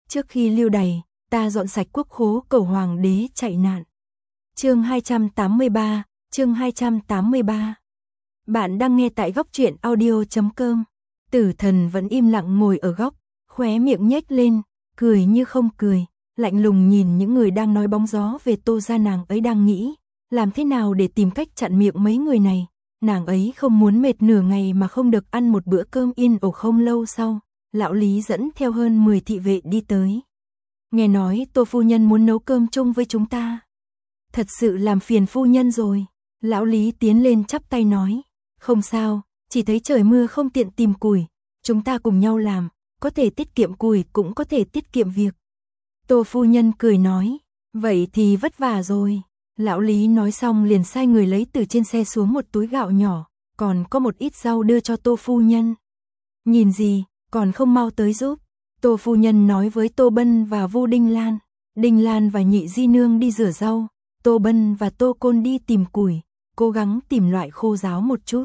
Trước khi lưu đày, ta dọn sạch quốc khố cầu hoàng đế chạy nạn. Chương 283, chương 283. Bạn đang nghe tại góc truyện audio.com. Tử Thần vẫn im lặng ngồi ở góc, khóe miệng nhếch lên, cười như không cười, lạnh lùng nhìn những người đang nói bóng gió về Tô gia. Nàng ấy đang nghĩ, làm thế nào để tìm cách chặn miệng mấy người này. Nàng ấy không muốn mệt nửa ngày mà không được ăn một bữa cơm yên ổn. Không lâu sau, lão Lý dẫn theo hơn 10 thị vệ đi tới. Nghe nói Tô phu nhân muốn nấu cơm chung với chúng ta. Thật sự làm phiền phu nhân rồi. Lão Lý tiến lên chắp tay nói. Không sao, chỉ thấy trời mưa không tiện tìm củi. Chúng ta cùng nhau làm, có thể tiết kiệm củi cũng có thể tiết kiệm việc. Tô phu nhân cười nói. Vậy thì vất vả rồi. Lão Lý nói xong liền sai người lấy từ trên xe xuống một túi gạo nhỏ, còn có một ít rau đưa cho Tô phu nhân. Nhìn gì, còn không mau tới giúp. Tô phu nhân nói với Tô Bân và Vu Đinh Lan. Đinh Lan và Nhị Di Nương đi rửa rau, Tô Bân và Tô Côn đi tìm củi, cố gắng tìm loại khô ráo một chút.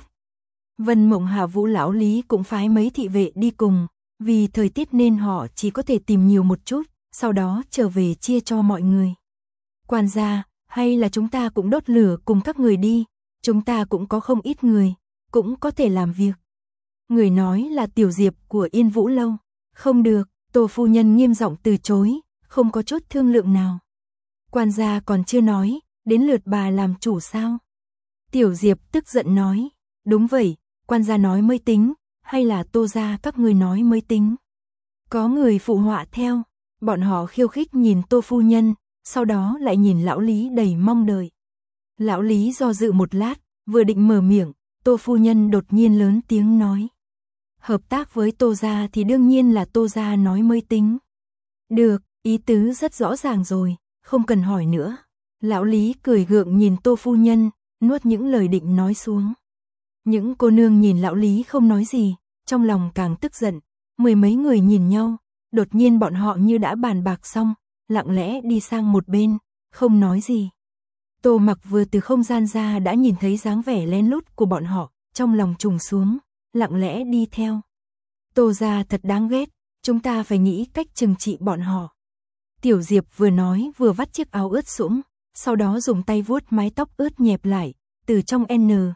Vân Mộng Hạ Vũ lão Lý cũng phái mấy thị vệ đi cùng, vì thời tiết nên họ chỉ có thể tìm nhiều một chút, sau đó trở về chia cho mọi người. Quan gia, hay là chúng ta cũng đốt lửa cùng các người đi, chúng ta cũng có không ít người, cũng có thể làm việc. Người nói là Tiểu Diệp của Yên Vũ Lâu. Không được, Tô phu nhân nghiêm giọng từ chối, không có chút thương lượng nào. Quan gia còn chưa nói, đến lượt bà làm chủ sao? Tiểu Diệp tức giận nói, đúng vậy, quan gia nói mới tính, hay là Tô gia các ngươi nói mới tính? Có người phụ họa theo, bọn họ khiêu khích nhìn Tô phu nhân, sau đó lại nhìn lão Lý đầy mong đợi. Lão Lý do dự một lát, vừa định mở miệng, Tô phu nhân đột nhiên lớn tiếng nói. Hợp tác với Tô gia thì đương nhiên là Tô gia nói mới tính. Được, ý tứ rất rõ ràng rồi, không cần hỏi nữa. Lão Lý cười gượng nhìn Tô phu nhân, nuốt những lời định nói xuống. Những cô nương nhìn lão Lý không nói gì, trong lòng càng tức giận. Mười mấy người nhìn nhau, đột nhiên bọn họ như đã bàn bạc xong, lặng lẽ đi sang một bên, không nói gì. Tô Mặc vừa từ không gian ra đã nhìn thấy dáng vẻ lén lút của bọn họ, trong lòng trùng xuống, lặng lẽ đi theo. Tô gia thật đáng ghét, chúng ta phải nghĩ cách trừng trị bọn họ. Tiểu Diệp vừa nói vừa vắt chiếc áo ướt sũng, sau đó dùng tay vuốt mái tóc ướt nhẹp lại, từ trong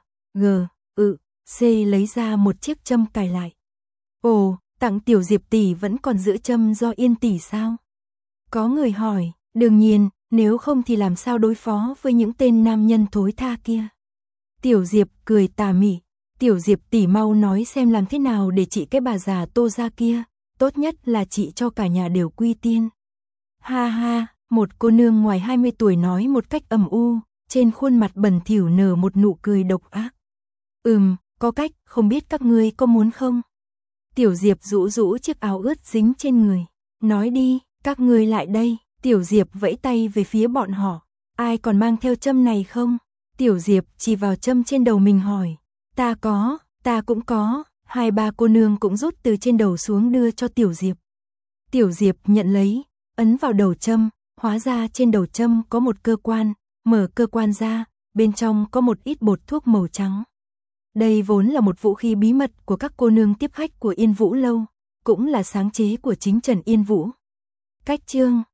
C lấy ra một chiếc châm cài lại. Ồ, tặng Tiểu Diệp tỷ vẫn còn giữ châm do Yên tỷ sao? Có người hỏi, đương nhiên, nếu không thì làm sao đối phó với những tên nam nhân thối tha kia? Tiểu Diệp cười tà mị, Tiểu Diệp tỷ mau nói xem làm thế nào để trị cái bà già Tô gia kia, tốt nhất là trị cho cả nhà đều quy tiên. Ha ha, một cô nương ngoài 20 tuổi nói một cách ầm u, trên khuôn mặt bẩn thỉu nở một nụ cười độc ác. Có cách, không biết các ngươi có muốn không? Tiểu Diệp rũ rũ chiếc áo ướt dính trên người, nói đi, các ngươi lại đây. Tiểu Diệp vẫy tay về phía bọn họ, ai còn mang theo châm này không? Tiểu Diệp chỉ vào châm trên đầu mình hỏi, ta có, ta cũng có. Hai ba cô nương cũng rút từ trên đầu xuống đưa cho Tiểu Diệp. Tiểu Diệp nhận lấy, ấn vào đầu châm, hóa ra trên đầu châm có một cơ quan, mở cơ quan ra, bên trong có một ít bột thuốc màu trắng. Đây vốn là một vũ khí bí mật của các cô nương tiếp khách của Yên Vũ Lâu, cũng là sáng chế của chính Trần Yên Vũ. Cách chương